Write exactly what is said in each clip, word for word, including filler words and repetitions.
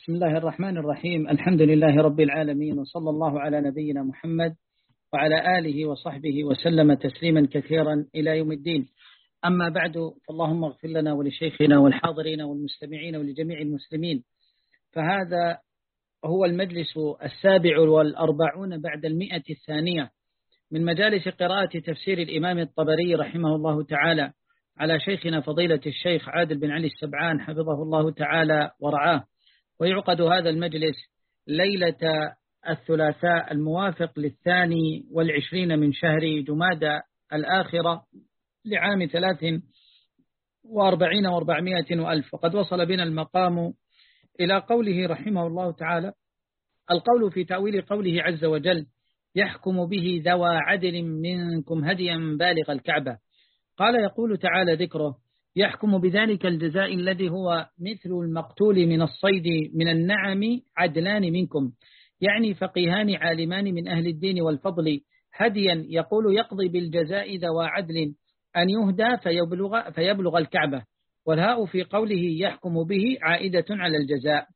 بسم الله الرحمن الرحيم. الحمد لله رب العالمين، وصلى الله على نبينا محمد وعلى آله وصحبه وسلم تسليما كثيرا إلى يوم الدين. أما بعد، فاللهم اغفر لنا ولشيخنا والحاضرين والمستمعين ولجميع المسلمين. فهذا هو المجلس السابع والأربعون بعد المئة الثانية من مجالس قراءة تفسير الإمام الطبري رحمه الله تعالى على شيخنا فضيلة الشيخ عادل بن علي السبعان حفظه الله تعالى ورعاه. ويعقد هذا المجلس ليلة الثلاثاء الموافق للثاني والعشرين من شهر جمادى الآخرة لعام ثلاث وأربعين وأربعمائة وألف. وقد وصل بنا المقام إلى قوله رحمه الله تعالى: القول في تأويل قوله عز وجل: يحكم به ذوى عدل منكم هديا بالغ الكعبة. قال يقول تعالى ذكره: يحكم بذلك الجزاء الذي هو مثل المقتول من الصيد من النعم عدلان منكم، يعني فقيهان عالمان من أهل الدين والفضل، هديا يقول يقضي بالجزاء ذوى عدل أن يهدى فيبلغ, فيبلغ الكعبة. والهاء في قوله يحكم به عائدة على الجزاء.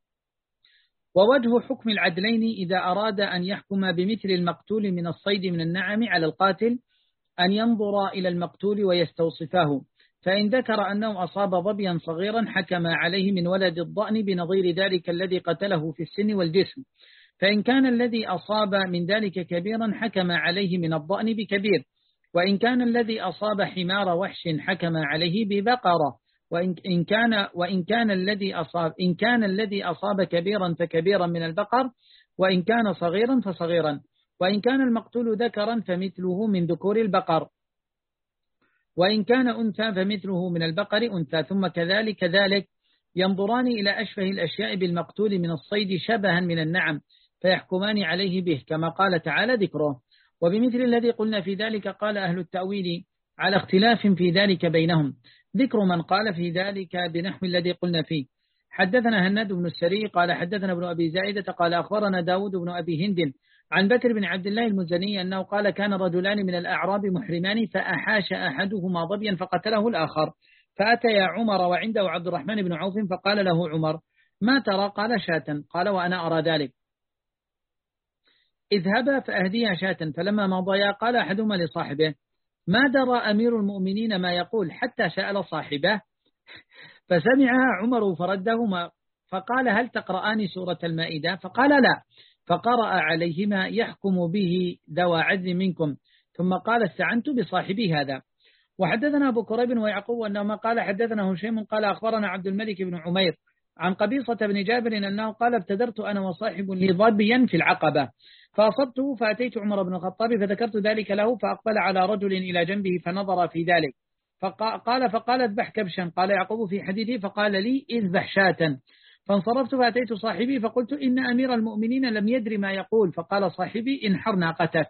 ووجه حكم العدلين إذا أراد أن يحكم بمثل المقتول من الصيد من النعم على القاتل أن ينظر إلى المقتول ويستوصفه، فإن ذكر أنه أصاب ظبيا صغيرا حكم عليه من ولد الضأن بنظير ذلك الذي قتله في السن والجسم، فإن كان الذي أصاب من ذلك كبيرا حكم عليه من الضأن بكبير، وإن كان الذي أصاب حمار وحش حكم عليه ببقرة، وإن كان وإن كان الذي أصاب إن كان الذي أصاب كبيرا فكبيرا من البقر، وإن كان صغيرا فصغيرا، وإن كان المقتول ذكرا فمثله من ذكور البقر، وإن كان أنثى فمثله من البقر أنثى، ثم كذلك ذلك ينظران إلى أشبه الأشياء بالمقتول من الصيد شبها من النعم فيحكمان عليه به، كما قال تعالى ذكره. وبمثل الذي قلنا في ذلك قال أهل التأويل على اختلاف في ذلك بينهم، ذكر من قال في ذلك بنحو الذي قلنا فيه. حدثنا هناد بن السري قال حدثنا ابن أبي زائدة قال أخبرنا داود بن أبي هند عن بكر بن عبد الله المزني أنه قال كان رجلان من الأعراب محرمان فأحاش أحدهما ظبيا فقتله الآخر، فأتى عمر وعنده عبد الرحمن بن عوف فقال له عمر: ما ترى؟ قال: شاة. قال: وأنا أرى ذلك، اذهبا فأهديها شاة. فلما مضيا قال أحدهما لصاحبه: ما درى أمير المؤمنين ما يقول حتى سأل صاحبه، فسمعها عمر فردهما فقال: هل تقرآن سورة المائدة؟ فقال: لا. فقرأ عليهما يحكم به ذوى عدل منكم، ثم قال: استعنت بصاحبي هذا. وحدثنا أبو كريب ويعقوب أنهما قال حدثنا هشيم قال أخبرنا عبد الملك بن عمير عن قبيصة بن جابر أنه قال: ابتدرت أنا وصاحب لي ظبيا في العقبة فأصبته فأتيت عمر بن الخطاب فذكرت ذلك له، فأقبل على رجل إلى جنبه فنظر في ذلك فقال فقال اذبح كبشا. قال يعقوب في حديثه: فقال لي اذبح شاة. فانصرفت فأتيت صاحبي فقلت: إن أمير المؤمنين لم يدري ما يقول. فقال صاحبي: انحر ناقتك.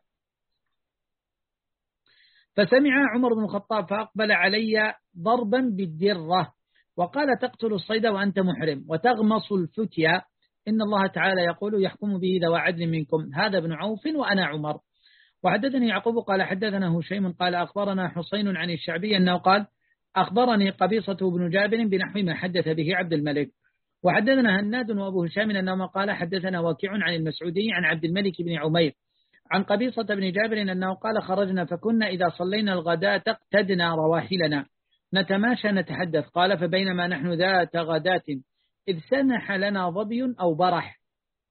فسمع عمر بن الخطاب فأقبل علي ضربا بالدرة وقال: تقتل الصيد وأنت محرم وتغمص الفتية، إن الله تعالى يقول: يحكم به ذوى عدل منكم، هذا ابن عوف وأنا عمر. وحدثني يعقوب قال حدثنا هشيم قال أخبرنا حسين عن الشعبي أنه قال: أخبرني قبيصة بن جابر بنحو ما حدث به عبد الملك. وحدثنا هناد وأبو هشام أنه قال حدثنا وكيع عن المسعودي عن عبد الملك بن عمير عن قبيصة بن جابر أنه قال: خرجنا فكنا إذا صلينا الغداة اقتدنا رواحلنا نتماشى نتحدث. قال: فبينما نحن ذات غداة إذ سنح لنا ظبي أو برح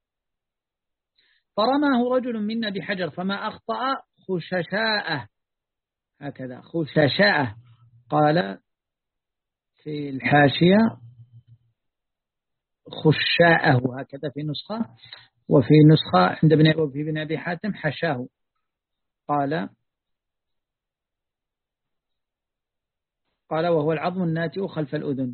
فرماه رجل منا بحجر فما أخطأ خششاءه، هكذا خششاءه. قال في الحاشية خشاءه هكذا في نسخة، وفي نسخة عند ابن أبي حاتم حشاه. قال قال وهو العظم الناتئ خلف الأذن.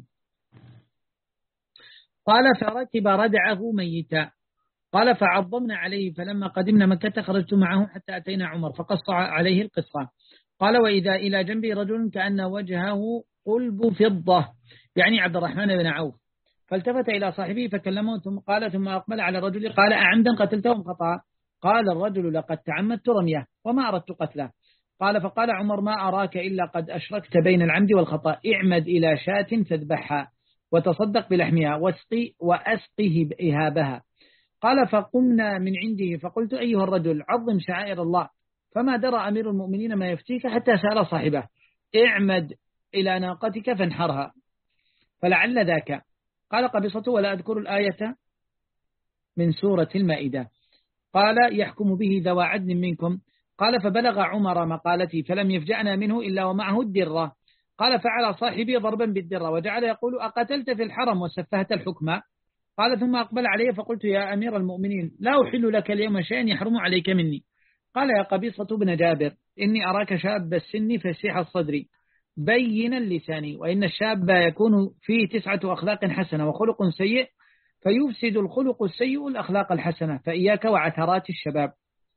قال: فركب ردعه ميتا. قال: فعظمنا عليه فلما قدمنا مكة خرجت معه حتى أتينا عمر فقص عليه القصة. قال: وإذا إلى جنبي رجل كأن وجهه قلب فضة، يعني عبد الرحمن بن عوف، فالتفت إلى صاحبه فكلمه ثم قال ثم أقبل على الرجل قال: أعمدا قتلتهم خطأ؟ قال الرجل: لقد تعمدت رميه وما أردت قتله. قال: فقال عمر: ما أراك إلا قد أشركت بين العمد والخطأ، اعمد إلى شاة فاذبحها وتصدق بلحمها واسقي وأسقه إهابها. قال فقمنا من عنده فقلت أيها الرجل عظم شعائر الله، فما درى أمير المؤمنين ما يفتيك حتى سأل صاحبه اعمد إلى ناقتك فانحرها فلعل ذاك. قال قبصته ولا أذكر الآية من سورة المائدة. قال يحكم به ذوى عدل منكم. قال فبلغ عمر مقالتي فلم يفجأنا منه إلا ومعه الدرة. قال فعل صاحبي ضربا بالدرة وجعل يقول أقتلت في الحرم وسفهت الحكم. قال ثم أقبل علي فقلت يا أمير المؤمنين لا أحل لك اليوم شيئا يحرم عليك مني. قال يا قبيصة بن جابر إني أراك شاب السن فسيح الصدر بين اللسان، وإن الشاب يكون فيه تسعة أخلاق حسنة وخلق سيء فيفسد الخلق السيء الأخلاق الحسنة، فإياك وعثرات الشباب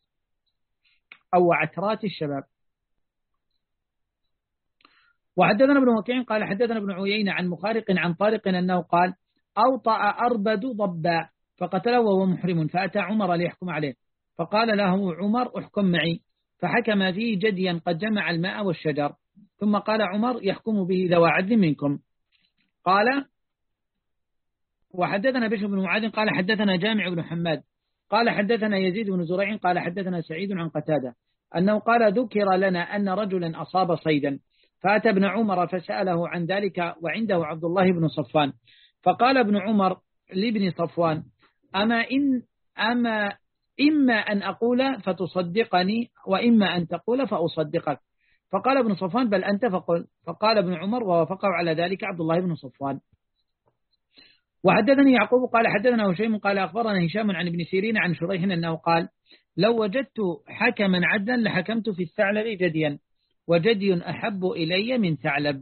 أو عثرات الشباب. وحدثنا ابن وكيع قال حدثنا ابن عيينة عن مخارق عن طارق أنه قال أوطأ أربد ضبا فقتله وهو محرم، فأتى عمر ليحكم عليه فقال له عمر احكم معي، فحكم فيه جديا قد جمع الماء والشجر. ثم قال عمر يحكم به ذوى عدل منكم. قال وحدثنا بشر بن معاذ قال حدثنا جامع بن حماد قال حدثنا يزيد بن زريع قال حدثنا سعيد عن قتادة أنه قال ذكر لنا أن رجلا أصاب صيدا فأتى ابن عمر فسأله عن ذلك وعنده عبد الله بن صفوان. فقال ابن عمر لابن صفوان أما إن أما إما أن أقول فتصدقني وإما أن تقول فأصدقك. فقال ابن صفوان بل أنت فقل. فقال ابن عمر ووافقه على ذلك عبد الله بن صفوان. وحدثني يعقوب قال حدثنا هشيم قال أخبرنا هشام عن ابن سيرين عن شريح أنه قال لو وجدت حكما عدلا لحكمت في الثعلب جديا وجدي أحب إلي من ثعلب.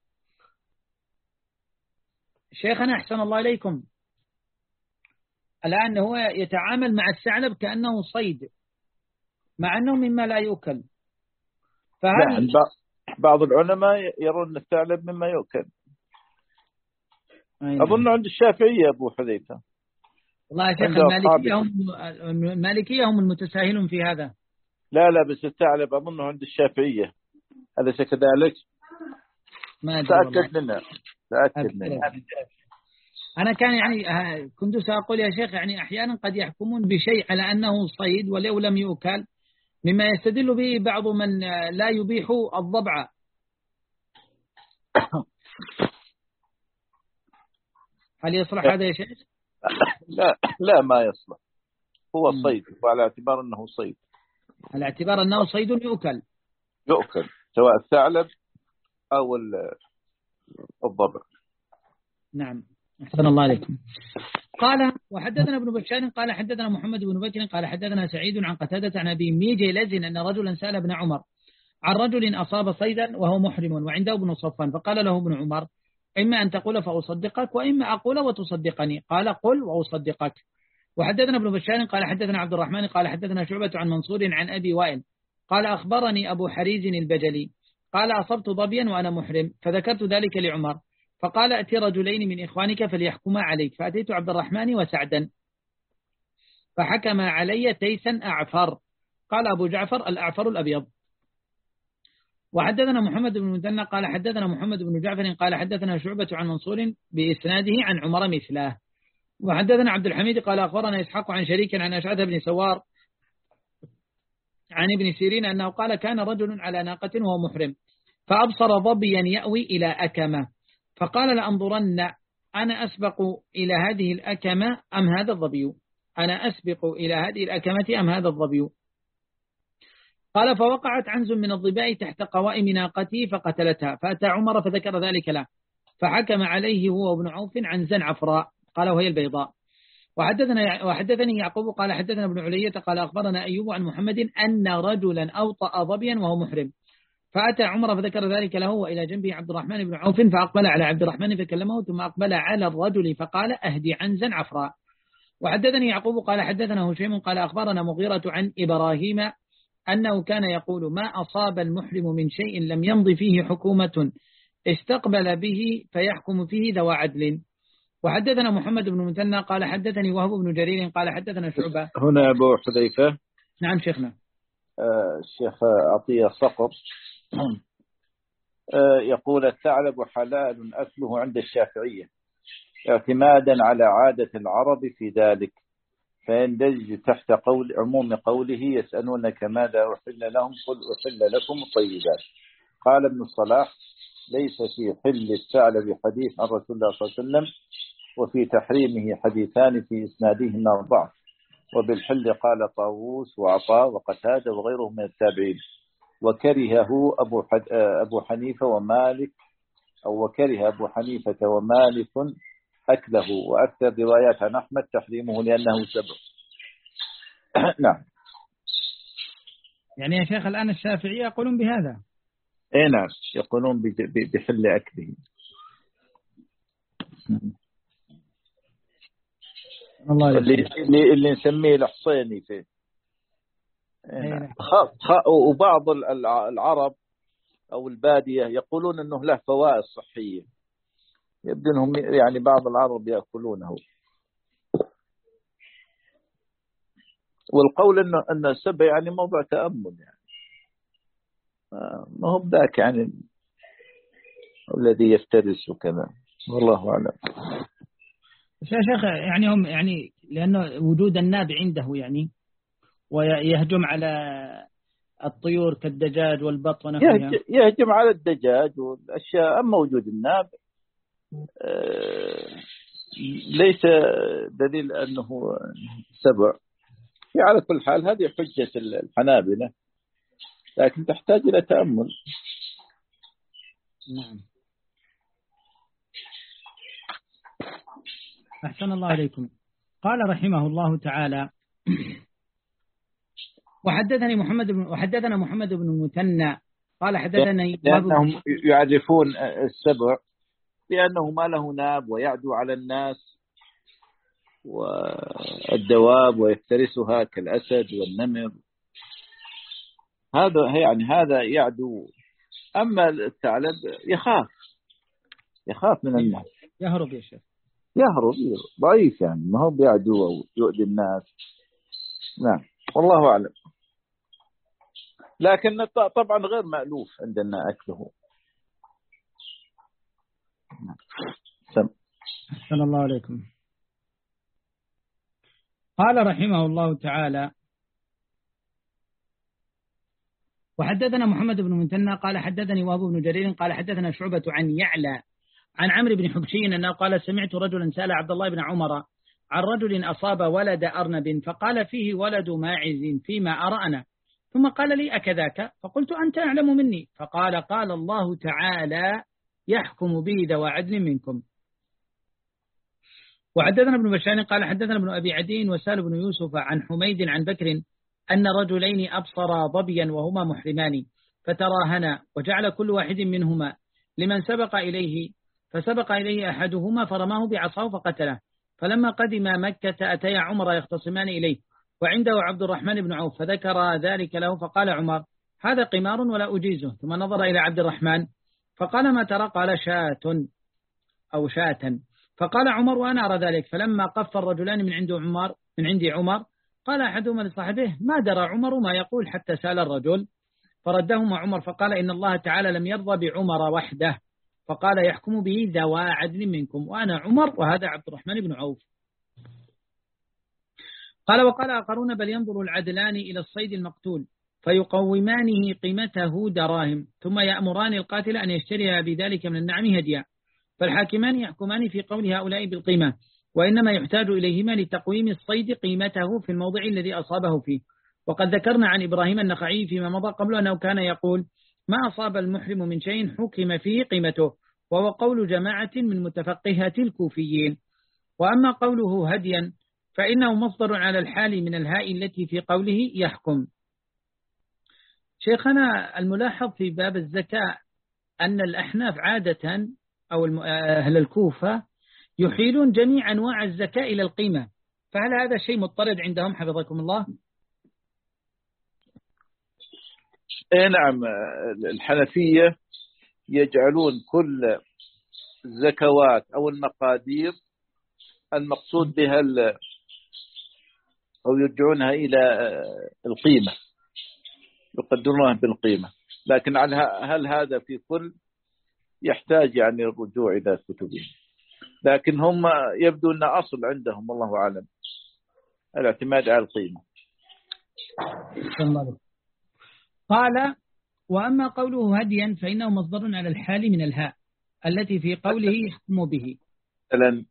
شيخنا أحسن الله إليكم، الآن هو يتعامل مع الثعلب كأنه صيد مع أنه مما لا يؤكل. فهل بعض العلماء يرون الثعلب مما يؤكل. أيوة. أظن عند الشافعية أبو حذيفة. والله يا شيخ المالكية هم, المالكية هم المتساهلون في هذا. لا لا بس الثعلب أظنه عند الشافعية، أليس كذلك؟ ما تأكد لنا تأكد لنا. أنا كان يعني كنت سأقول يا شيخ يعني أحيانا قد يحكمون بشيء على أنه صيد ولو لم يؤكل مما يستدل به بعض من لا يبيح الضبع. هل يصلح هذا يا شيخ؟ لا لا ما يصلح، هو صيد وعلى اعتبار أنه صيد، على اعتبار أنه صيد يؤكل يؤكل سواء الثعلب أو الضبع. نعم أحسن الله عليكم. قال وحدثنا ابن بشار قال حدثنا محمد بن بكر قال حدثنا سعيد عن قتادة عن أبي ميجلز أن رجلا سأل ابن عمر عن رجل أصاب صيدا وهو محرم وعنده ابن صفوان، فقال له ابن عمر إما أن تقول فأصدقك وإما أقول وتصدقني. قال قل وأصدقك. وحدثنا ابن بشار قال حدثنا عبد الرحمن قال حدثنا شعبة عن منصور عن أبي وائل قال أخبرني أبو حريز البجلي قال أصبت ظبيا وأنا محرم فذكرت ذلك لعمر فقال أتي رجلين من إخوانك فليحكما عليك، فأتيت عبد الرحمن وسعدا فحكم علي تيسا أعفر. قال أبو جعفر الأعفر الأبيض. وحدثنا محمد بن المثنى قال حدثنا محمد بن جعفر قال حدثنا شعبة عن منصور بإسناده عن عمر مثله. وحدثنا عبد الحميد قال أخبرنا إسحاق عن شريك عن أشعث بن سوار عن ابن سيرين أنه قال كان رجل على ناقة وهو محرم فأبصر ظبيا يأوي إلى أكمة فقال لأنظرن أنا أسبق إلى هذه الأكمة أم هذا الظبي أنا أسبق إلى هذه الأكمة أم هذا الظبي. قال فوقعت عنز من الظباء تحت قوائم ناقته فقتلتها، فأتى عمر فذكر ذلك له فحكم عليه هو ابن عوف عنزا عفراء قال وهي البيضاء. وحدثنا وحدثني يعقوب قال حدثنا ابن علية قال أخبرنا أيوب عن محمد أن رجلا أوطأ ظبيا وهو محرم، فأتى عمر فذكر ذلك له وإلى جنبه عبد الرحمن بن عوف فأقبل على عبد الرحمن فكلمه ثم أقبل على الرجل فقال أهدي عنزا عفراء. وحدثني يعقوب قال حدثنا هشيم قال أخبرنا مغيرة عن إبراهيم أنه كان يقول ما أصاب المحرم من شيء لم يمض فيه حكومة استقبل به فيحكم فيه ذو عدل. وحدثنا محمد بن المثنى قال حدثني وهب بن جرير قال حدثنا شعبة. هنا أبو حذيفة. نعم شيخنا. آه الشيخ عطية صقر آه يقول الثعلب حلال أكله عند الشافعية. اعتمادا على عادة العرب في ذلك، فيندرج تحت قول عموم قوله يسألونك ماذا أحل لهم قل أحل لكم الطيبات. قال ابن الصلاح ليس في حل الثعلب حديث عن رسول الله صلى الله عليه وسلم، وفي تحريمه حديثان في إسنادهما ضعف، وبالحل قال طاووس وعطاء وقتادة وغيرهم من التابعين، وكرهه أبو, أبو حنيفة ومالك أو وكره أبو حنيفة ومالك أكله، وأكثر روايات عن أحمد تحريمه لأنه سبب. نعم. يعني يا شيخ الآن الشافعية يقولون بهذا؟ إيه نعم، يقولون بحل أكله. الله اللي, اللي, اللي نسميه الحصيني فيه. إيه نعم. وبعض العرب أو البادية يقولون أنه له فوائد صحية، يبدو أنهم يعني بعض العرب يأكلونه. والقول أنه أن السبع يعني موضع تأمل، يعني ما هو ذاك يعني الذي يفترس وكذا، والله أعلم. يا شيخ يعني هم يعني لأنه وجود الناب عنده يعني ويهجم على الطيور كالدجاج والبط ونحوها. يهجم على الدجاج والأشياء. أما وجود الناب ليس دليل أنه سبع. على كل حال هذه حجة الحنابلة، لكن تحتاج إلى تأمل. نعم. أحسن الله عليكم. قال رحمه الله تعالى وحدثني محمد بن وحدثنا محمد بن المثنى قال حدثني لأنهم يعرفون السبع بأنه ما له ناب ويعدو على الناس والدواب ويفترسها كالأسد والنمر، هذا يعني هذا يعدو. أما الثعلب يخاف يخاف من الناس، يهرب يا شيخ، يهرب ضعيف يعني، ما هو بيعدو أو يؤذي الناس. نعم والله أعلم. لكن طبعا غير مألوف عندنا أكله. سم. أحسن الله عليكم. قال رحمه الله تعالى وحدثنا محمد بن مثنى قال حدثني وهب بن جرير قال حدثنا شعبة عن يعلى عن عمرو بن حبشي أنه قال سمعت رجلا سأل عبد الله بن عمر عن رجل أصاب ولد أرنب فقال فيه ولد ماعز فيما أرأنا، ثم قال لي أكذاك؟ فقلت أنت أعلم مني. فقال قال الله تعالى يحكم به ذوى عدل منكم. وحدثنا ابن بشار قال حدثنا ابن أبي عدي وسال بن يوسف عن حميد عن بكر أن رجلين أبصرا ظبيا وهما محرمان فتراهنا وجعل كل واحد منهما لمن سبق إليه، فسبق إليه أحدهما فرماه بعصاه فقتله. فلما قدم مكة أتيا عمر يختصمان إليه وعنده عبد الرحمن بن عوف، فذكر ذلك له فقال عمر هذا قمار ولا أجيزه. ثم نظر إلى عبد الرحمن فقال ما ترى؟ قال شاة أو شاة. فقال عمر وأنا أرى ذلك. فلما قف الرجلان من عند عمر من عند عمر قال أحدهما لصاحبه ما درى عمر ما يقول حتى سأل الرجل، فردهما عمر فقال إن الله تعالى لم يرضى بعمر وحده، فقال يحكم به ذوى عدل منكم، وأنا عمر وهذا عبد الرحمن بن عوف. قال وقال آخرون بل ينظر العدلان إلى الصيد المقتول فيقومانه قيمته دراهم ثم يأمران القاتل أن يشتري بذلك من النعم هديا، فالحاكمان يحكمان في قول هؤلاء بالقيمة، وإنما يحتاج إليهما لتقويم الصيد قيمته في الموضع الذي أصابه فيه. وقد ذكرنا عن إبراهيم النخعي فيما مضى قبل أنه كان يقول ما أصاب المحرم من شيء حكم فيه قيمته، وهو قول جماعة من متفقهة الكوفيين. وأما قوله هديا فإنه مصدر على الحال من الهاء التي في قوله يحكم. شيخنا الملاحظ في باب الزكاة أن الأحناف عادة أو أهل الكوفة يحيلون جميع أنواع الزكاة إلى القيمة، فهل هذا شيء مضطرد عندهم حفظكم الله؟ إيه نعم، الحنفية يجعلون كل الزكوات أو المقادير المقصود بها أو يرجعونها إلى القيمة، يقدرونها بالقيمة، لكن هل هذا في كل يحتاج يعني الرجوع إلى كتبهم. لكن هم يبدو أن أصل عندهم والله أعلم الاعتماد على القيمة. قال وأما قوله هديا فإنه مصدر على الحال من الهاء التي في قوله يحكم به. مثلا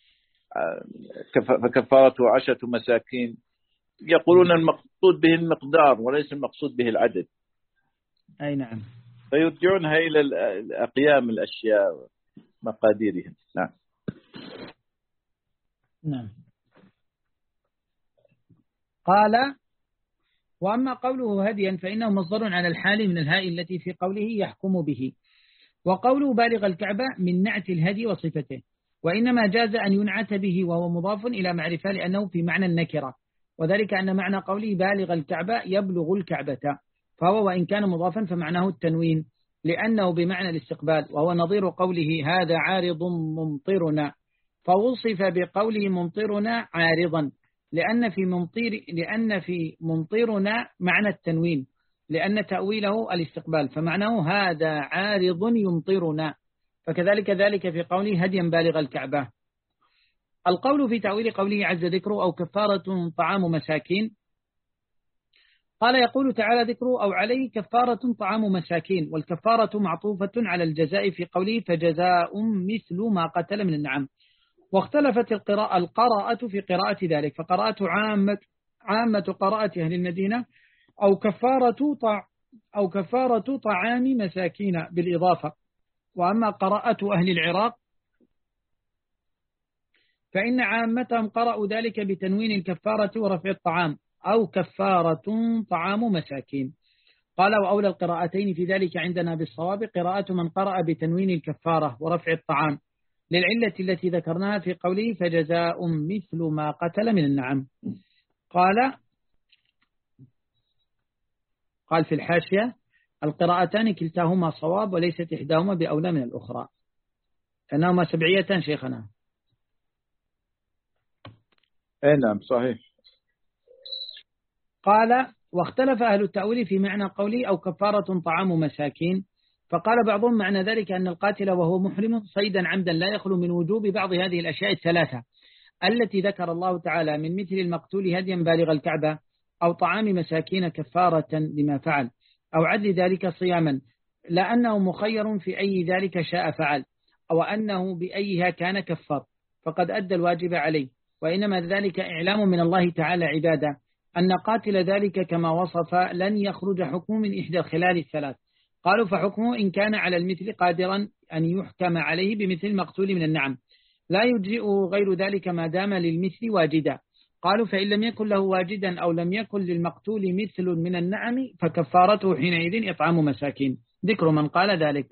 فكفارته عشرة مساكين، يقولون المقصود به المقدار وليس المقصود به العدد. أي نعم. فيرجعونها إلى الأقيام الأشياء مقاديرهم. نعم. نعم. قال وأما قوله هديا فإنه مصدر على الحال من الهاء التي في قوله يحكم به. وقوله بالغ الكعبة من نعت الهدي وصفته، وإنما جاز أن ينعت به وهو مضاف إلى معرفة لأنه في معنى النكرة، وذلك أن معنى قوله بالغ الكعبة يبلغ الكعبة، فهو وإن كان مضافا فمعناه التنوين لأنه بمعنى الاستقبال، وهو نظير قوله هذا عارض ممطرنا، فوصف بقوله ممطرنا عارضا لأن في ممطر لأن في ممطرنا معنى التنوين لأن تأويله الاستقبال، فمعناه هذا عارض يمطرنا، فكذلك ذلك في قوله هديا بالغ الكعبة. القول في تأويل قوله عز ذكره أو كفارة طعام مساكين، قال يقول تعالى ذكره أو عليه كفارة طعام مساكين، والكفارة معطوفة على الجزاء في قوله فجزاء مثل ما قتل من النعم. واختلفت القراءة القراءة في قراءة ذلك، فقراءة عامة عامة قراءة أهل المدينة أو كفارة طع أو كفارة طعام مساكين بالإضافة. وأما قراءة أهل العراق فإن عامتهم قرأوا ذلك بتنوين الكفارة ورفع الطعام أو كفارة طعام مساكين. قال وأولى القراءتين في ذلك عندنا بالصواب قراءة من قرأ بتنوين الكفارة ورفع الطعام للعلة التي ذكرناها في قوله فجزاء مثل ما قتل من النعم. قال قال في الحاشية القراءتان كلتاهما صواب وليست إحداهما بأولى من الأخرى لأنهما سبعيتان شيخنا. أي نعم صحيح. قال واختلف أهل التأويل في معنى قولي أو كفارة طعام مساكين، فقال بعضهم معنى ذلك أن القاتل وهو محرم صيدا عمدا لا يخلو من وجوب بعض هذه الأشياء الثلاثة التي ذكر الله تعالى من مثل المقتول هديا بالغ الكعبة أو طعام مساكين كفارة لما فعل أو عدل ذلك صياما، لأنه مخير في أي ذلك شاء فعل أو أنه بأيها كان كفر فقد أدى الواجب عليه، وإنما ذلك إعلام من الله تعالى عباده أن قاتل ذلك كما وصف لن يخرج حكم من إحدى خلال الثلاث. قالوا فحكمه إن كان على المثل قادرا أن يحكم عليه بمثل المقتول من النعم لا يجزئه غير ذلك ما دام للمثل واجدا. قالوا فإن لم يكن له واجدا أو لم يكن للمقتول مثل من النعم فكفارته حينئذ إطعام مساكين. ذكر من قال ذلك.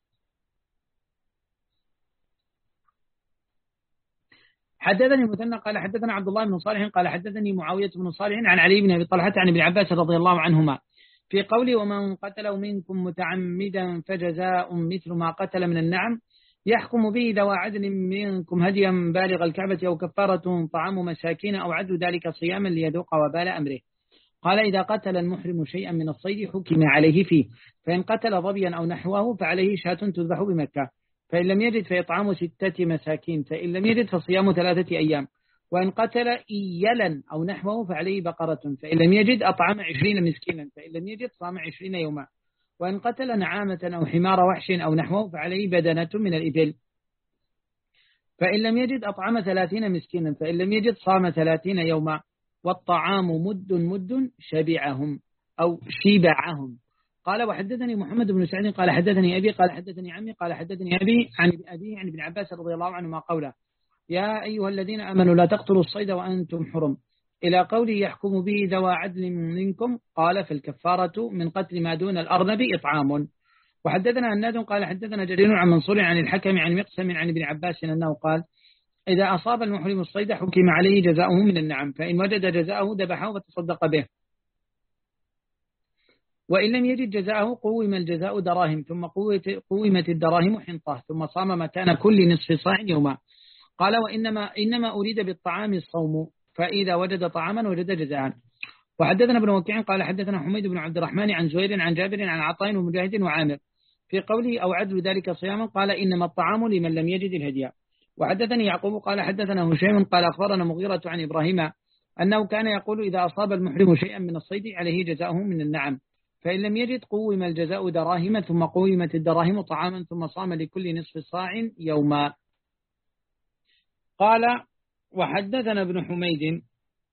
حدثني مثنى قال حدثنا عبد الله بن صالح قال حدثني معاوية بن صالح عن علي بن أبي طلحة عن ابن عباس رضي الله عنهما في قوله ومن قتله منكم متعمدا فجزاء مثل ما قتل من النعم يحكم به ذوى عدل منكم هديا بالغ الكعبة أو كفارة طعام مساكين أو عدل ذلك صياما ليذوق وبال أمره. قال إذا قتل المحرم شيئا من الصيد حكم عليه فيه، فإن قتل ظبيا أو نحوه فعليه شاة تذبح بمكة، فإن لم يجد فإطعام ستة مساكين، فإن لم يجد فصيام ثلاثة أيام، وإن قتل إيلا أو نحوه فعليه بقرة، فإن لم يجد أطعم عشرين مسكينا، فإن لم يجد صام عشرين يوما، وإن قتل نعامة أو حمار وحش أو نحوه فعليه بدنة من الإبل، فإن لم يجد أطعم ثلاثين مسكينا، فإن لم يجد صام ثلاثين يوما، والطعام مد مد شبعهم أو شبعهم. قال وحدثني محمد بن سعيد قال حدثني أبي قال حدثني عمي قال حدثني أبي عن أبي عن ابن عباس رضي الله عنهما قوله يا أيها الذين آمنوا لا تقتلوا الصيد وأنتم حرم إلى قوله يحكم به ذوى عدل منكم. قال فالكفارة من قتل ما دون الأرنب إطعام. وحدثنا الناد قال حدثنا جرير عن منصور عن الحكم عن مقسم عن ابن عباس أنه قال إذا أصاب المحرم الصيد حكم عليه جزاؤه من النعم، فإن وجد جزاؤه ذبحه فتصدق به، وإن لم يجد جزاءه قوم الجزاء دراهم، ثم قومت الدراهم حنطة، ثم صام مكان كل نصف صاع يوما. قال وإنما إنما أريد بالطعام الصوم، فإذا وجد طعاما وجد جزاء. وحدثنا ابن وكيع قال حدثنا حميد بن عبد الرحمن عن زهير عن جابر عن عطاء ومجاهد وعامر في قوله أو عدل ذلك صياما. قال إنما الطعام لمن لم يجد الهدية. وحدثني يعقوب قال حدثنا هشيم قال أخبرنا مغيرة عن إبراهيم أنه كان يقول إذا أصاب المحرم شيئا من الصيد عليه جزاؤه من النعم، فإن لم يجد قوم الجزاء دراهم ثم قومت الدراهم طعاما ثم صام لكل نصف صاع يوما. قال وحدثنا ابن حميد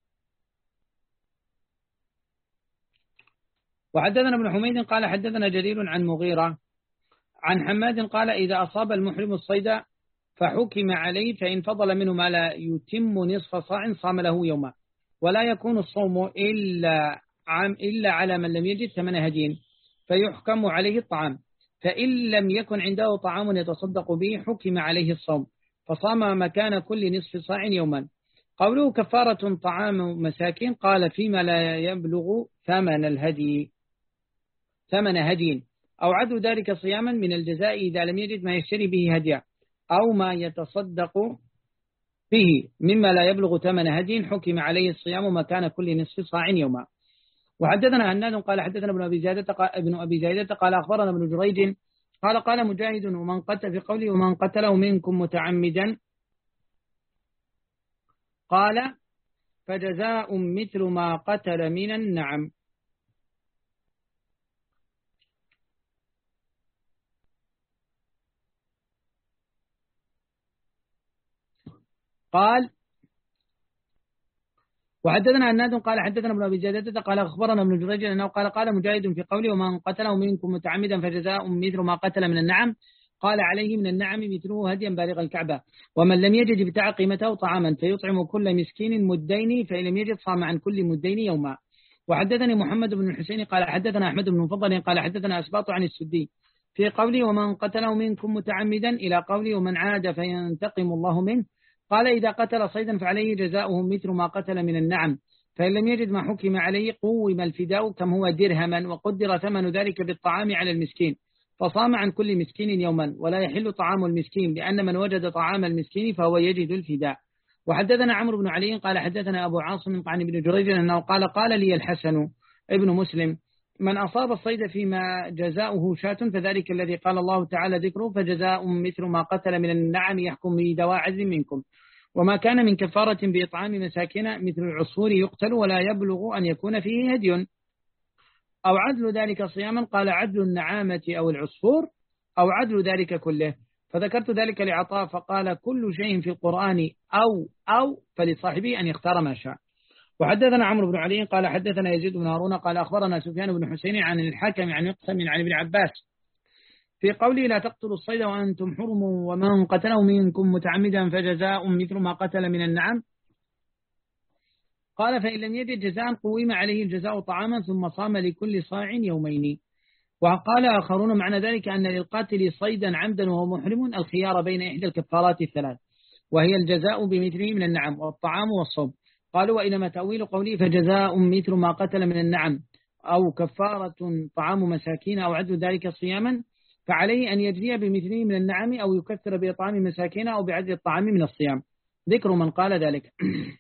وحدثنا ابن حميد قال حدثنا جرير عن مغيرة عن حماد قال إذا أصاب المحرم الصيد فحكم عليه فإن فضل منه ما لا يتم نصف صاع صام له يوما، ولا يكون الصوم إلا عام إلا على من لم يجد ثمن هدين فيحكم عليه الطعام، فإن لم يكن عنده طعام يتصدق به حكم عليه الصوم فصام مكان كل نصف صاع يوما. قوله كفارة طعام مساكين قال فيما لا يبلغ ثمن الهدي ثمن هدي أو عدل ذلك صياما من الجزاء إذا لم يجد ما يشتري به هديا أو ما يتصدق به مما لا يبلغ ثمن هدي حكم عليه الصيام مكان كل نصف صاع يوما. وحدثنا هناد قال حدثنا ابن أبي زايدة ابن أبي زايدة قال أخبرنا ابن جريج قال قال مجاهد ومن قتل في قوله ومن قتله منكم متعمدا قال فجزاء مثل ما قتل من النعم. قال وحدثنا هناد قال حدثنا ابن أبي زايدة قال أخبرنا ابن جريج أنه قال قال مجاهد في قوله ومن قتله منكم متعمدا فجزاء مثل ما قتل من النعم قال عليه من النعم مثله هديا بالغ الكعبة، ومن لم يجد ابتاع قيمته طعاما فيطعم كل مسكين مدين فإن لم يجد صام عن كل مدين يوما. وحدثني محمد بن الحسين قال حدثنا أحمد بن مفضل قال حدثنا أسباط عن السدي في قوله ومن قتله منكم متعمدا إلى قوله ومن عاد فينتقم الله منه قال إذا قتل صيدا فعليه جزاؤه مثل ما قتل من النعم، فإن لم يجد ما حكم عليه قوم الفداء كم هو درهما وقدر ثمن ذلك بالطعام على المسكين فصام عن كل مسكين يوما، ولا يحل طعام المسكين لأن من وجد طعام المسكين فهو يجد الفداء. وحدثنا عمرو بن علي قال حدثنا أبو عاصم عن ابن جريج أنه قال قال لي الحسن ابن مسلم من أصاب الصيد فيما جزاؤه شاة فذلك الذي قال الله تعالى ذكره فجزاء مثل ما قتل من النعم يحكم به ذوى عدل منكم، وما كان من كفارة بإطعام مساكين مثل العصفور يقتل ولا يبلغ أن يكون فيه هدي أو عدل ذلك صياما قال عدل النعامة أو العصفور أو عدل ذلك كله، فذكرت ذلك لعطاء فقال كل شيء في القرآن أو أو فلصاحبه أن يختار ما شاء. وحدثنا عمرو بن علي قال حدثنا يزيد بن هارون قال أخبرنا سفيان بن حسين عن الحاكم عن مقسم عن ابن عباس في قوله لا تقتلوا الصيد وأنتم حرم ومن قتله منكم متعمدا فجزاء مثل ما قتل من النعم قال فإن لم يجد جزاء قويم عليه الجزاء طعاما ثم صام لكل صاع يومين. وقال آخرون معنى ذلك أن للقاتل صيدا عمدا وهو محرم الخيار بين إحدى الكفارات الثلاث وهي الجزاء بمثله من النعم والطعام والصوم. قالوا وإنما تأويل قوله فجزاء مثل ما قتل من النعم أو كفارة طعام مساكين أو عدل ذلك صياما فعليه أن يجزي بمثله من النعم أو يكثر بإطعام مساكين أو بعدل الطعام من الصيام. ذكر من قال ذلك.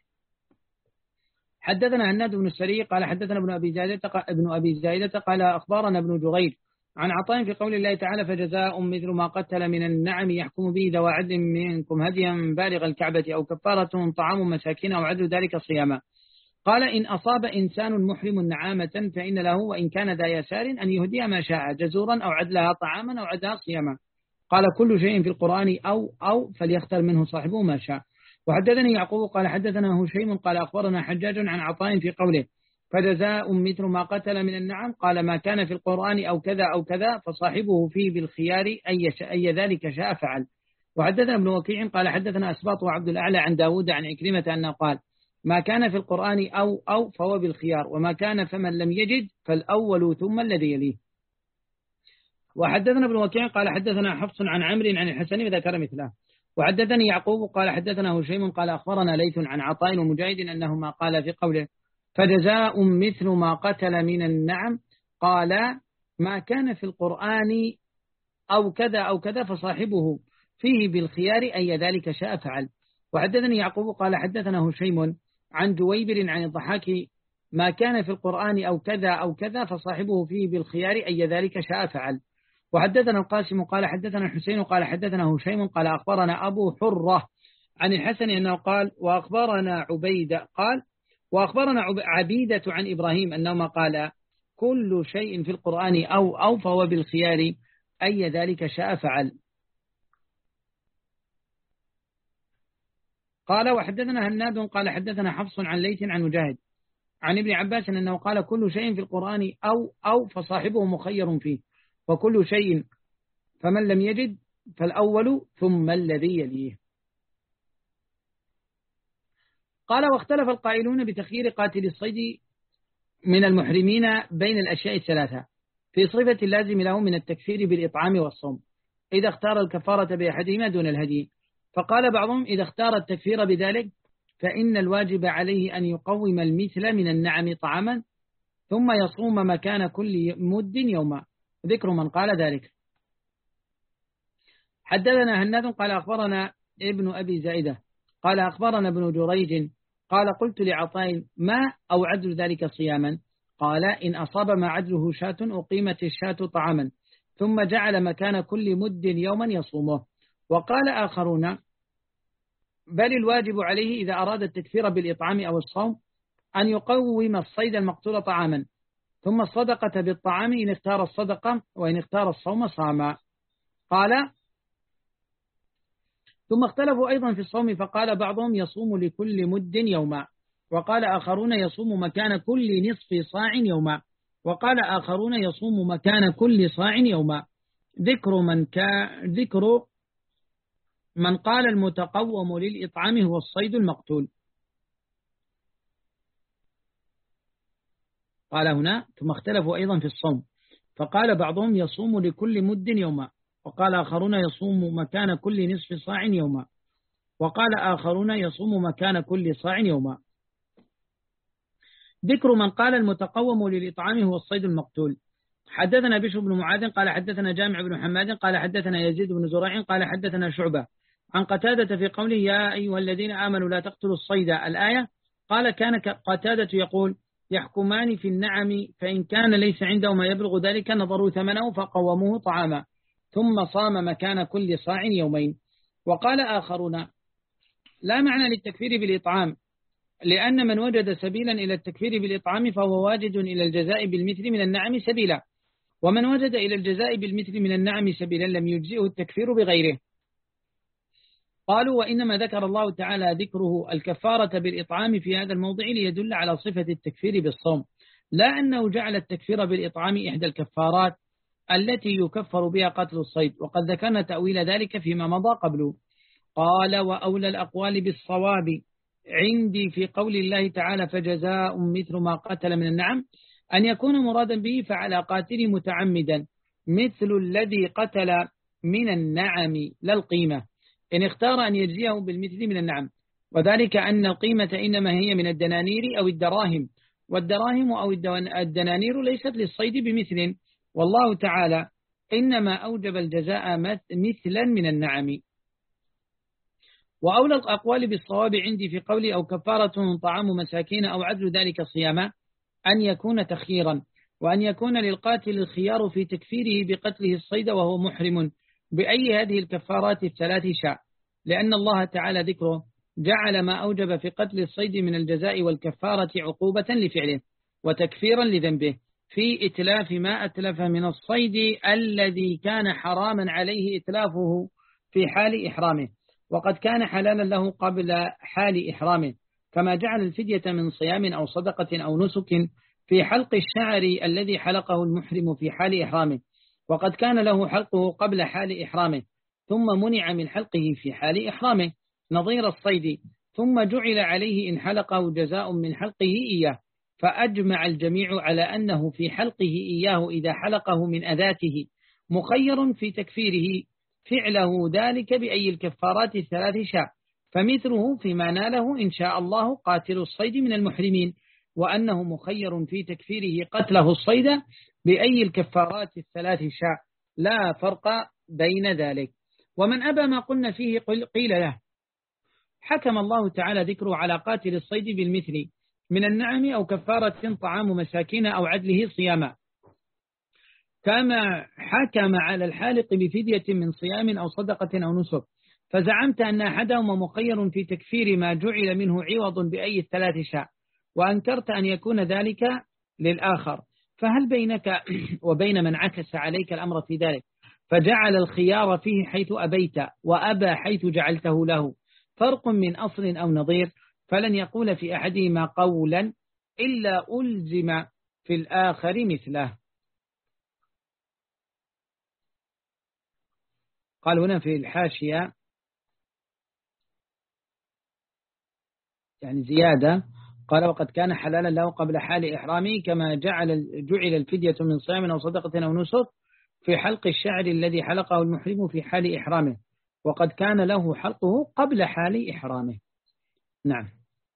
حدثنا هناد بن السري قال حدثنا ابن أبي زايدة ابن أبي زايدة قال أخبرنا ابن جريج عن عطاء في قول الله تعالى فجزاء مثل ما قتل من النعم يحكم به ذوى عدل منكم هديا بالغ الكعبة أو كفارة طعام مساكين أو عدل ذلك صياما. قال إن أصاب إنسان محرم نعامة فإن له وإن كان ذا يسار أن يهدي ما شاء جزورا أو عدلها طعاما أو عدلها صياما. قال كل شيء في القرآن أو أو فليختار منه صاحبه ما شاء. وحدثني يعقوب قال حدثنا هشيم قال أخبرنا حجاج عن عطاء في قوله فجزاء مثل ما قتل من النعم قال ما كان في القرآن أو كذا أو كذا فصاحبه فيه بالخيار أي, أي ذلك شاء فعل. وحدثنا ابن وكيع قال حدثنا أسباط وعبد الأعلى عن داود عن عكرمة أنه قال ما كان في القرآن أو أو فهو بالخيار وما كان فمن لم يجد فالأول ثم الذي يليه. وحدثنا ابن وكيع قال حدثنا حفص عن عمرو عن الحسن وذكر مثله. وحدثني يعقوب قال حدثنا هشيم قال أخبرنا ليث عن عطاء ومجاهد أنهما قال في قوله فجزاء مثل ما قتل من النعم قال ما كان في القرآن أو كذا أو كذا فصاحبه فيه بالخيار أي ذلك شاء فعل. وحدثني يعقوب قال حدثنا هشيم عن جويبر عن الضحاك ما كان في القرآن أو كذا أو كذا فصاحبه فيه بالخيار أي ذلك شاء فعل. وحدثنا القاسم قال حدثنا الحسين قال حدثنا هشيم قال أخبرنا أبو حرة عن الحسن أنه قال وأخبرنا عبيدة قال وأخبرنا عبيدة عن إبراهيم أنه قال كل شيء في القرآن أو أو فهو بالخيار أي ذلك شاء فعل. قال وحدثنا هناد قال حدثنا حفص عن ليث عن مجاهد عن ابن عباس أنه قال كل شيء في القرآن أو أو فصاحبه مخير فيه، وكل شيء فمن لم يجد فالأول ثم الذي يليه. قال واختلف القائلون بتخيير قاتل الصيد من المحرمين بين الأشياء الثلاثة في صفة اللازم له من التكفير بالإطعام والصوم إذا اختار الكفارة بأحدهما دون الهدي. فقال بعضهم إذا اختار التكفير بذلك فإن الواجب عليه أن يقوم المثل من النعم طعاما ثم يصوم مكان كل مد يوما. ذكر من قال ذلك. حدثنا هناد قال أخبرنا ابن أبي زائدة قال أخبرنا ابن جريج قال قلت لعطاء ما أو عدل ذلك صياما؟ قال إن أصاب ما عدله شاة أقيمت الشاة طعاما ثم جعل مكان كل مد يوما يصومه. وقال آخرون بل الواجب عليه إذا أراد التكفير بالإطعام أو الصوم أن يقوم الصيد المقتول طعاما ثم الصدقة بالطعام إن اختار الصدقة وإن اختار الصوم صاما. قال ثم اختلفوا أيضا في الصوم فقال بعضهم يصوم لكل مد يوما وقال آخرون يصوم مكان كل نصف صاع يوما وقال آخرون يصوم مكان كل صاع يوما. ذكر من كا ذكر من قال المتقوم للإطعام هو الصيد المقتول. قال هنا ثم اختلفوا أيضا في الصوم فقال بعضهم يصوم لكل مد يوما وقال آخرون يصوم مكان كل نصف صاع يوما وقال آخرون يصوم مكان كل صاع يوما. ذكر من قال المتقوم للإطعام هو الصيد المقتول. حدثنا بشر بن معاذ قال حدثنا جامع بن حماد قال حدثنا يزيد بن زريع قال حدثنا شعبة عن قتادة في قوله يا أيها الذين آمنوا لا تقتلوا الصيد الآية. قال كان قتادة يقول يحكمان في النعم فإن كان ليس عنده ما يبلغ ذلك نظروا ثمنه فقوموه طعاما ثم صام مكان كل صاع يومين. وقال آخرون لا معنى للتكفير بالإطعام لأن من وجد سبيلا إلى التكفير بالإطعام فهو واجد إلى الجزاء بالمثل من النعم سبيلا ومن وجد إلى الجزاء بالمثل من النعم سبيلا لم يجزئه التكفير بغيره. قالوا وإنما ذكر الله تعالى ذكره الكفارة بالإطعام في هذا الموضع ليدل على صفة التكفير بالصوم لا أنه جعل التكفير بالإطعام إحدى الكفارات التي يكفر بها قتل الصيد وقد ذكرنا تأويل ذلك فيما مضى قبله. قال وأولى الأقوال بالصواب عندي في قول الله تعالى فجزاء مثل ما قتل من النعم أن يكون مرادا به فعلى قاتل متعمدا مثل الذي قتل من النعم لا القيمة إن اختار أن يجزيه بالمثل من النعم وذلك أن القيمة إنما هي من الدنانير أو الدراهم والدراهم أو الدنانير ليست للصيد بمثل والله تعالى إنما أوجب الجزاء مثلا من النعم. وأولى الأقوال بالصواب عندي في قولي أو كفارة طعام مساكين أو عدل ذلك صياما أن يكون تخييرا وأن يكون للقاتل الخيار في تكفيره بقتله الصيد وهو محرم بأي هذه الكفارات الثلاث شاء لأن الله تعالى ذكره جعل ما أوجب في قتل الصيد من الجزاء والكفارة عقوبة لفعله وتكفيرا لذنبه في إتلاف ما أتلف من الصيد الذي كان حراما عليه إتلافه في حال إحرامه وقد كان حلالا له قبل حال إحرامه كما جعل الفدية من صيام أو صدقة أو نسك في حلق الشعر الذي حلقه المحرم في حال إحرامه وقد كان له حلقه قبل حال إحرامه ثم منع من حلقه في حال إحرامه نظير الصيد ثم جعل عليه إن حلقه جزاء من حلقه إياه فأجمع الجميع على أنه في حلقه إياه إذا حلقه من أذاته مخير في تكفيره فعله ذلك بأي الكفارات الثلاث شاء فمثله فيما ناله إن شاء الله قاتل الصيد من المحرمين وأنه مخير في تكفيره قتله الصيد بأي الكفارات الثلاث شاء لا فرق بين ذلك. ومن أبى ما قلنا فيه قيل له حكم الله تعالى ذكره على قاتل الصيد بالمثل من النعم أو كفارة طعام مساكين أو عدله صياما كما حكم على الحالق بفدية من صيام أو صدقة أو نسك فزعمت أن أحدهما مخير في تكفير ما جعل منه عوض بأي الثلاث شاء، وأنكرت أن يكون ذلك للآخر، فهل بينك وبين من عكس عليك الأمر في ذلك فجعل الخيار فيه حيث أبيت وأبى حيث جعلته له فرق من أصل أو نظير؟ فلن يقول في أحدهما قولا إلا ألزم في الآخر مثله. قال هنا في الحاشية يعني زيادة، قال وقد كان حلالا له قبل حال إحرامه كما جعل جعل الفدية من صيام أو صدقة أو نسك في حلق الشعر الذي حلقه المحرم في حال إحرامه، وقد كان له حلقه قبل حال إحرامه. نعم.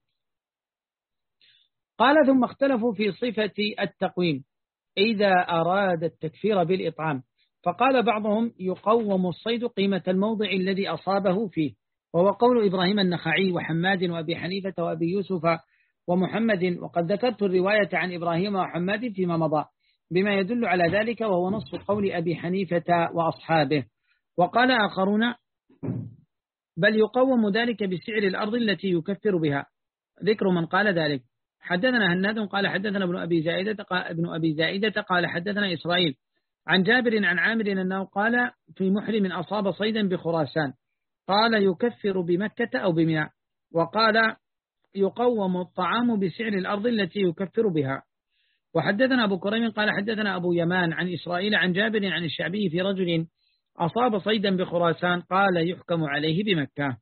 قال ثم اختلفوا في صفة التقويم إذا أراد التكفير بالإطعام، فقال بعضهم يقوم الصيد قيمة الموضع الذي أصابه فيه، وهو قول إبراهيم النخعي وحماد وأبي حنيفة وأبي يوسف ومحمد، وقد ذكرت الرواية عن إبراهيم وحماد فيما مضى بما يدل على ذلك، وهو نص قول أبي حنيفة وأصحابه. وقال آخرون بل يقوم ذلك بسعر الأرض التي يكفر بها. ذكر من قال ذلك: حدثنا هناد قال حدثنا ابن أبي زائدة ابن أبي زائدة قال حدثنا إسرائيل عن جابر عن عامر أنه قال في محرم أصاب صيدا بخراسان قال يكفر بمكة أو بمنى، وقال يقوم الطعام بسعر الأرض التي يكفر بها. وحدثنا أبو كريم قال حدثنا أبو يمان عن إسرائيل عن جابر عن الشعبي في رجل أصاب صيدا بخراسان قال يحكم عليه بمكة.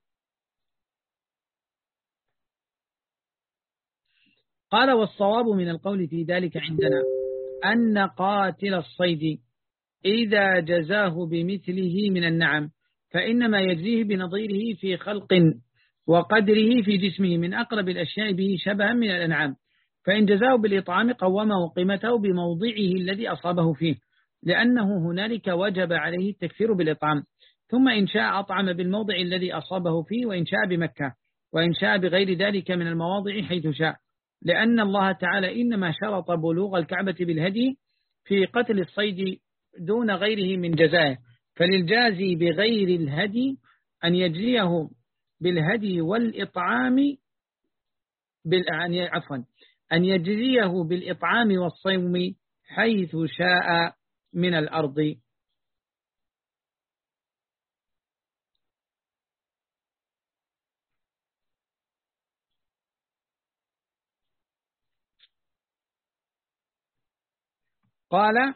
قال والصواب من القول في ذلك عندنا أن قاتل الصيد إذا جزاه بمثله من النعم فإنما يجزيه بنظيره في خلق وقدره في جسمه من أقرب الأشياء به شبها من الأنعام، فإن جزاه بالإطعام قومه قيمته بموضعه الذي أصابه فيه، لأنه هنالك وجب عليه التكفير بالإطعام، ثم إن شاء أطعم بالموضع الذي أصابه فيه، وإن شاء بمكة، وإن شاء بغير ذلك من المواضع حيث شاء، لأن الله تعالى إنما شرط بلوغ الكعبة بالهدي في قتل الصيد دون غيره من جزائه، فللجازي بغير الهدي أن يجزيه بالهدي والإطعام بال... عفوا أن يجزيه بالإطعام والصوم حيث شاء من الأرض. قال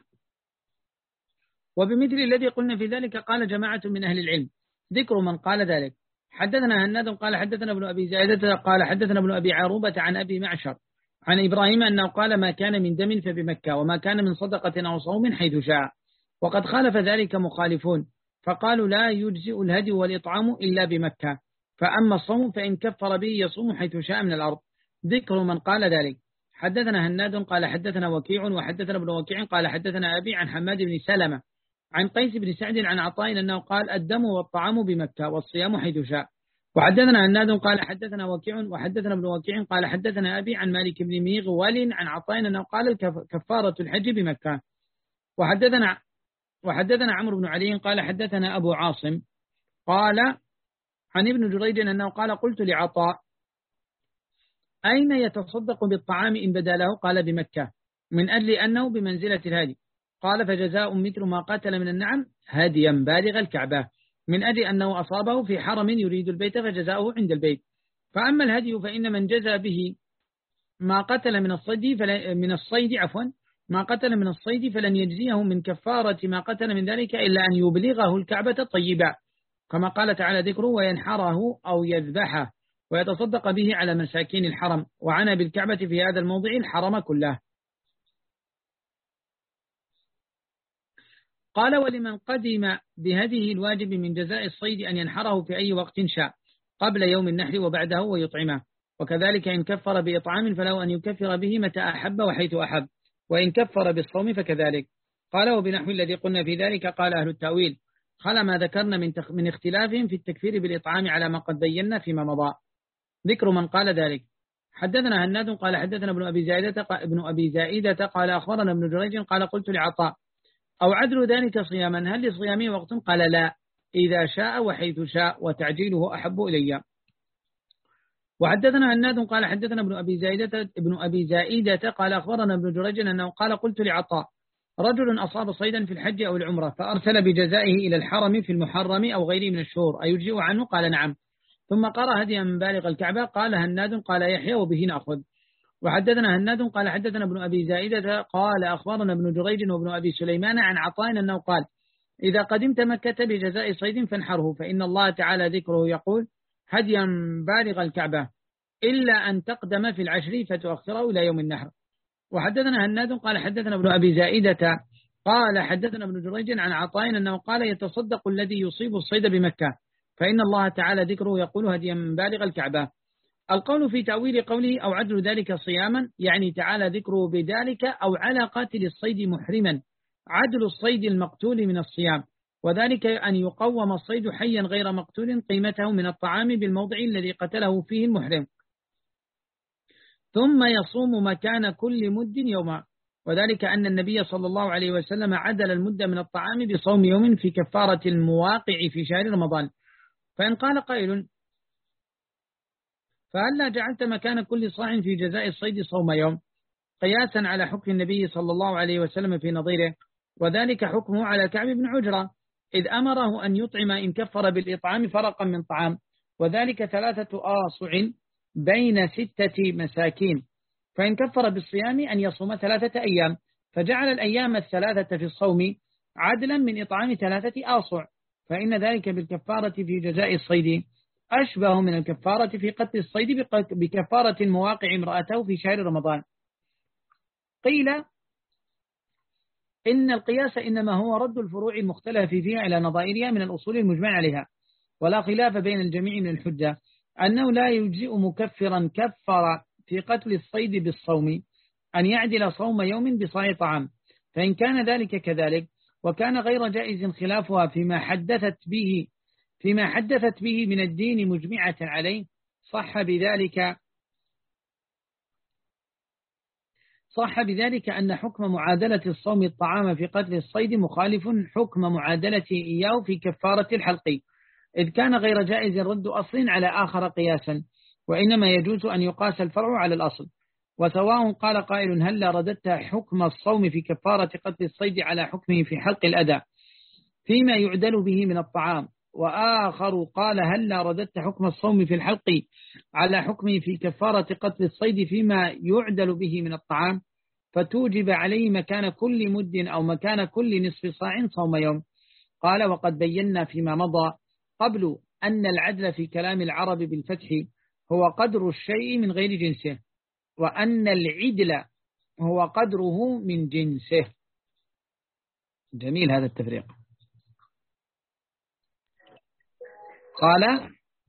وبمثل الذي قلنا في ذلك قال جماعة من أهل العلم. ذكر من قال ذلك: حدثنا هناد قال حدثنا ابن أبي زائدة قال حدثنا ابن أبي عروبة عن أبي معشر عن إبراهيم أنه قال ما كان من دم فبمكة، وما كان من صدقة أو صوم حيث شاء. وقد خالف ذلك مخالفون فقالوا لا يجزئ الهدي والإطعام إلا بمكة، فأما الصوم فإن كفر به يصوم حيث شاء من الأرض. ذكر من قال ذلك: حدثنا هناد قال حدثنا وكيع وحدثنا ابن وكيع قال حدثنا أبي عن حماد بن سلمة عن قيس بن سعد عن عطاء أنه قال الدم والطعام بمكة والصيام حيث شاء. وحدثنا هناد قال حدثنا وكيع وحدثنا ابن وكيع قال حدثنا أبي عن مالك بن ميغول عن عطاء أنه قال كفارة الحج بمكة. وحدثنا وحدثنا عمرو بن علي قال حدثنا أبو عاصم قال عن ابن جريج أنه قال قلت لعطاء أين يتصدق بالطعام إن بدا له؟ قال بمكة، من أجل أنه بمنزلة الهادي. قال فجزاء مثل ما قاتل من النعم هديا بالغ الكعبة، من أجل أنه أصابه في حرم يريد البيت فجزاؤه عند البيت. فأما الهدي فإن من جزى به ما قتل من الصيد فلا من الصيد عفوا ما قتل من الصيد فلن يجزيه من كفارة ما قتل من ذلك إلا أن يبلغه الكعبة طيبا، كما قال تعالى ذكره وينحره أو يذبحه ويتصدق به على مساكين الحرم، وعنى بالكعبة في هذا الموضع الحرم كله. قال ولمن قدم بهذه الواجب من جزاء الصيد أن ينحره في أي وقت شاء قبل يوم النحر وبعده ويطعمه، وكذلك إن كفر بإطعام فله أن يكفر به متى أحب وحيث أحب، وإن كفر بالصوم فكذلك. قال وبنحو الذي قلنا في ذلك قال أهل التأويل خلا ما ذكرنا من, تخ... من اختلافهم في التكفير بالإطعام على ما قد بينا فيما مضى. ذكر من قال ذلك: حدثنا هناد قال حدثنا ابن أبي زائدة ابن أبي زائدة قال أخبرنا ابن جريج قال قلت لعطاء أو عدل ذلك صياما هل لصيامه وقت؟ قال لا، إذا شاء وحيث شاء وتعجيله أحب إلي. وحدثنا هناد قال حدثنا ابن أبي زائدة ابن أبي زائدة قال أخبرنا ابن جريج أنه قال قلت لعطاء رجل أصاب صيدا في الحج أو العمرة فأرسل بجزائه إلى الحرم في المحرم أو غيره من الشهور أيجزئ عنه؟ قال نعم. ثم قرأ هديا من بالغ الكعبة. قال هناد قال يحيى وبه نأخذ. وحدثنا هناد قال حدثنا ابن أبي زائدة قال أخبرنا ابن جريج وابن أبي سليمان عن عطاء أنه قال إذا قدمت مكة بجزاء صيد فانحره فإن الله تعالى ذكره يقول هديا بالغ الكعبة إلا أن تقدم في العشر فتؤخره إلى يوم النحر. وحدثنا هناد قال حدثنا ابن أبي زائدة قال حدثنا ابن جريج عن عطاء أنه قال يتصدق الذي يصيب الصيد بمكة فإن الله تعالى ذكره يقول هديا بالغ الكعبة. القول في تأويل قوله أو عدل ذلك صياما يعني تعالى ذكره بذلك أو على قاتل الصيد محرما عدل الصيد المقتول من الصيام وذلك أن يقوم الصيد حيا غير مقتول قيمته من الطعام بالموضع الذي قتله فيه المحرم ثم يصوم مكان كل مد يوما وذلك أن النبي صلى الله عليه وسلم عدل المد من الطعام بصوم يوم في كفارة المواقع في شهر رمضان. فإن قال قائل فهلا جعلت مكان كل صاع في جزاء الصيد صوم يوم قياسا على حكم النبي صلى الله عليه وسلم في نظيره وذلك حكمه على كعب بن عجرة إذ أمره أن يطعم إن كفر بالإطعام فرقا من طعام وذلك ثلاثة آصع بين ستة مساكين فإن كفر بالصيام أن يصوم ثلاثة أيام فجعل الأيام الثلاثة في الصوم عدلا من إطعام ثلاثة آصع فإن ذلك بالكفارة في جزاء الصيد أشبه من الكفارة في قتل الصيد بكفارة مواقع امرأته في شهر رمضان. قيل إن القياس إنما هو رد الفروع المختلف فيها إلى نظائرها من الأصول المجمع عليها ولا خلاف بين الجميع من الحجة أنه لا يجزئ مكفرا كفر في قتل الصيد بالصوم أن يعدل صوم يوم بصاع طعام فإن كان ذلك كذلك وكان غير جائز خلافها فيما حدثت به فيما حدثت به من الدين مجمعة عليه صح بذلك صح بذلك أن حكم معادلة الصوم الطعام في قتل الصيد مخالف حكم معادلته إياه في كفارة الحلق إذ كان غير جائز رد أصل على آخر قياسا وإنما يجوز أن يقاس الفرع على الأصل وسواء قال قائل هل رددت حكم الصوم في كفارة قتل الصيد على حكمه في حلق الأذى فيما يعدل به من الطعام وآخر قال هل رددت حكم الصوم في الحلق على حكمه في كفارة قتل الصيد فيما يعدل به من الطعام فتوجب عليه مكان كل مد أو مكان كل نصف صاع صوم يوم. قال وقد بينا فيما مضى قبل أن العدل في كلام العرب بالفتح هو قدر الشيء من غير جنسه وأن العدل هو قدره من جنسه. جميل هذا التفريق. قال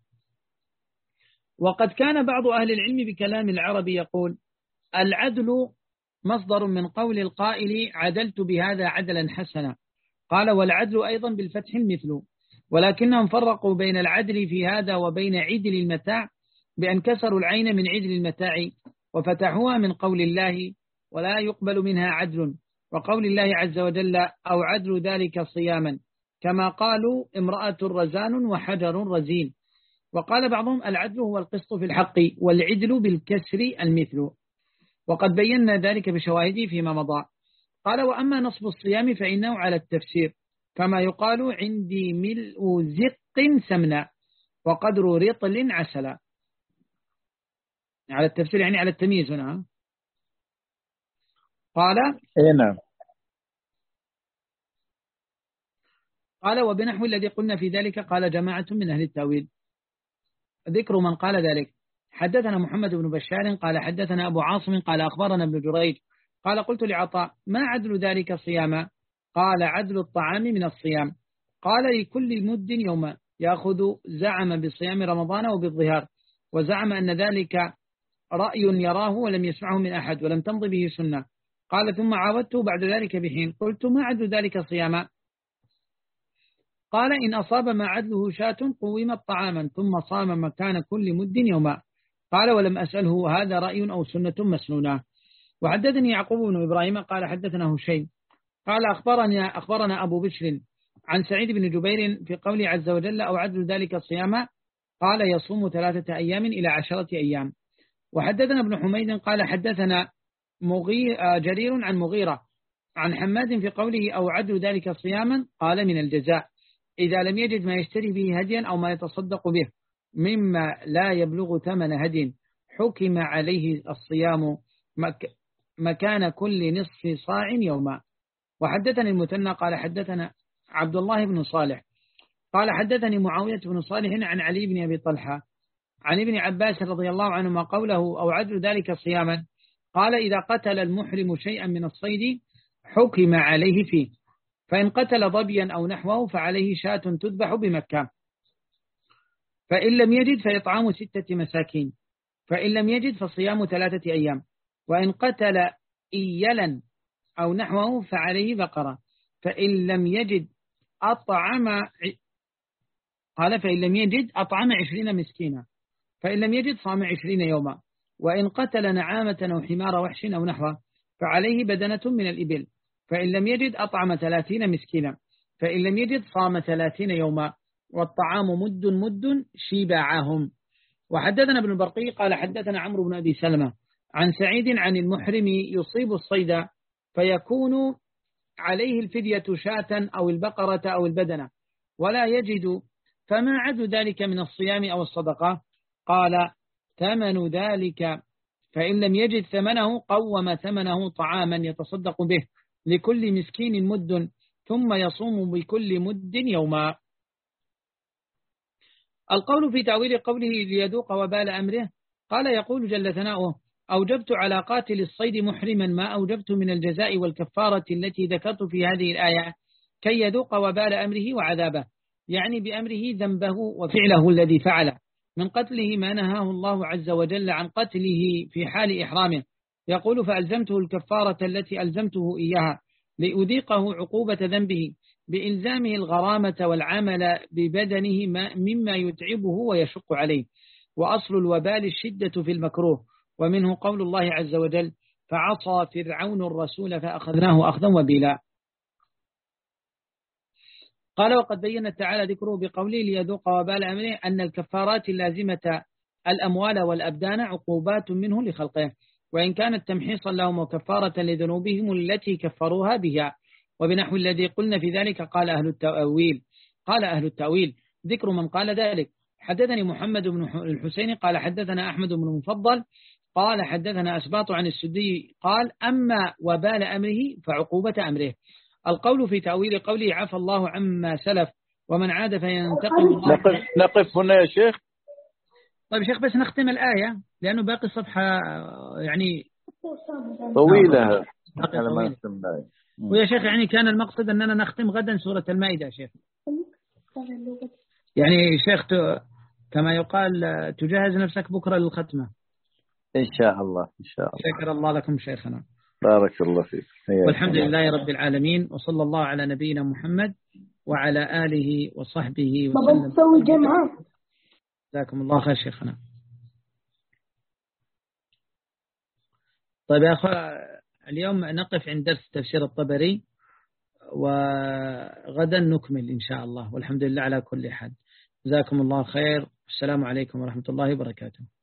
وقد كان بعض أهل العلم بكلام العرب يقول العدل مصدر من قول القائل عدلت بهذا عدلا حسنا. قال والعدل أيضا بالفتح المثل ولكنهم فرقوا بين العدل في هذا وبين عدل المتاع بأن كسروا العين من عدل المتاع وفتحوها من قول الله ولا يقبل منها عدل وقول الله عز وجل أو عدل ذلك صياما كما قالوا امرأة رزان وحجر رزين. وقال بعضهم العدل هو القسط في الحق والعدل بالكسر المثل وقد بينا ذلك بشواهده فيما مضى. قال وأما نصب الصيام فإنه على التفسير كما يقال عندي ملء زق سمنا وقدر رطل عسلا على التفسير يعني على التمييز هنا. قال نعم. قال وبنحو الذي قلنا في ذلك قال جماعة من أهل التأويل. ذكر من قال ذلك حدثنا محمد بن بشار قال حدثنا أبو عاصم قال أخبرنا ابن جريج قال قلت لعطاء ما عدل ذلك صياما؟ قال عدل الطعام من الصيام. قال لكل مد يوما يأخذ زعم بصيام رمضان وبالظهار وزعم أن ذلك رأي يراه ولم يسمعه من أحد ولم تمض به سنة. قال ثم عاودته بعد ذلك بحين قلت ما عدل ذلك صياما؟ قال إن أصاب ما عدله شاة قومت طعاما ثم صام مكان كل مد يوما. قال ولم أسأله هذا رأي أو سنة مسنونة. وحدثني يعقوب بن إبراهيم قال حدثنا هشيم قال أخبرنا, أخبرنا أبو بشر عن سعيد بن جبير في قوله عز وجل أو عدل ذلك الصيام قال يصوم ثلاثة أيام إلى عشرة أيام. وحدثنا ابن حميد قال حدثنا مغير جرير عن مغيرة عن حماد في قوله أو عدل ذلك صياما قال من الجزاء إذا لم يجد ما يشتري به هديا أو ما يتصدق به مما لا يبلغ ثمن هدي حكم عليه الصيام مك مكان كل نصف صاع يوما. وحدثني المثنى قال حدثنا عبد الله بن صالح قال حدثني معاوية بن صالح عن علي بن أبي طلحة عن ابن عباس رضي الله عنهما قوله أو عدل ذلك صياما قال إذا قتل المحرم شيئا من الصيد حكم عليه فيه، فإن قتل ظبيا أو نحوه فعليه شاة تذبح بمكة، فإن لم يجد فإطعام ستة مساكين، فإن لم يجد فصيام ثلاثة أيام، وإن قتل إيلا أو نحوه فعليه بقرة، فإن لم يجد أطعم قال فإن لم يجد أطعم عشرين مسكينا، فإن لم يجد صام عشرين يوما، وإن قتل نعامة أو حمار وحش أو نحوه فعليه بدنة من الإبل، فإن لم يجد أطعم ثلاثين مسكينا، فإن لم يجد صام ثلاثين يوما، والطعام مد مد شبعهم. وحدثنا ابن البرقي قال حدثنا عمرو بن أبي سلمة عن سعيد عن المحرم يصيب الصيد فيكون عليه الفدية شاة أو البقرة أو البدنة ولا يجد، فما عد ذلك من الصيام أو الصدقة؟ قال ثمن ذلك، فإن لم يجد ثمنه قوم ثمنه طعاما يتصدق به لكل مسكين مد ثم يصوم بكل مد يوما. القول في تأويل قوله ليذوق وبال أمره قال يقول جل ثناؤه أوجبت على قاتل الصيد محرما ما أوجبت من الجزاء والكفارة التي ذكرت في هذه الآية كي يذوق وبال أمره وعذابه، يعني بأمره ذنبه وفعله الذي فعله من قتله ما نهاه الله عز وجل عن قتله في حال إحرامه. يقول فألزمته الكفارة التي ألزمته إياها لأذيقه عقوبة ذنبه بإلزامه الغرامة والعمل ببدنه مما يتعبه ويشق عليه. وأصل الوبال الشدة في المكروه، ومنه قول الله عز وجل فعصى فرعون الرسول فأخذناه أخذا وبلا. قال وقد بين تعالى ذكره بقوله ليذوق وبال أمره أن الكفارات اللازمة الأموال والأبدان عقوبات منه لخلقه، وإن كانت تمحيصا لهم وكفارة لذنوبهم التي كفروها بها، وبنحو الذي قلنا في ذلك قال أهل التأويل قال أهل التأويل ذكر من قال ذلك. حدثني محمد بن الحسين قال حدثنا أحمد بن المفضل قال حدثنا أسباط عن السدي قال أما وبال أمره فعقوبة أمره. القول في تأويل قوله عفى الله عما سلف ومن عاد فينتقم الله. نقف, نقف هنا يا شيخ. طيب شيخ بس نختم الآية لأنه باقي صفحة يعني طويلة. ويا شيخ يعني كان المقصد أننا نختم غدا سورة المائدة يا شيخ. يعني شيخ كما يقال تجهز نفسك بكرة للختمة إن شاء الله. إن شاء الله. شكر الله لكم شيخنا. بارك الله فيك. والحمد لله رب العالمين، وصلى الله على نبينا محمد وعلى آله وصحبه وسلم. جزاكم الله خير شيخنا. طيب يا أخوة اليوم نقف عند درس تفسير الطبري، وغدا نكمل إن شاء الله، والحمد لله على كل حال. جزاكم الله خير. السلام عليكم ورحمة الله وبركاته.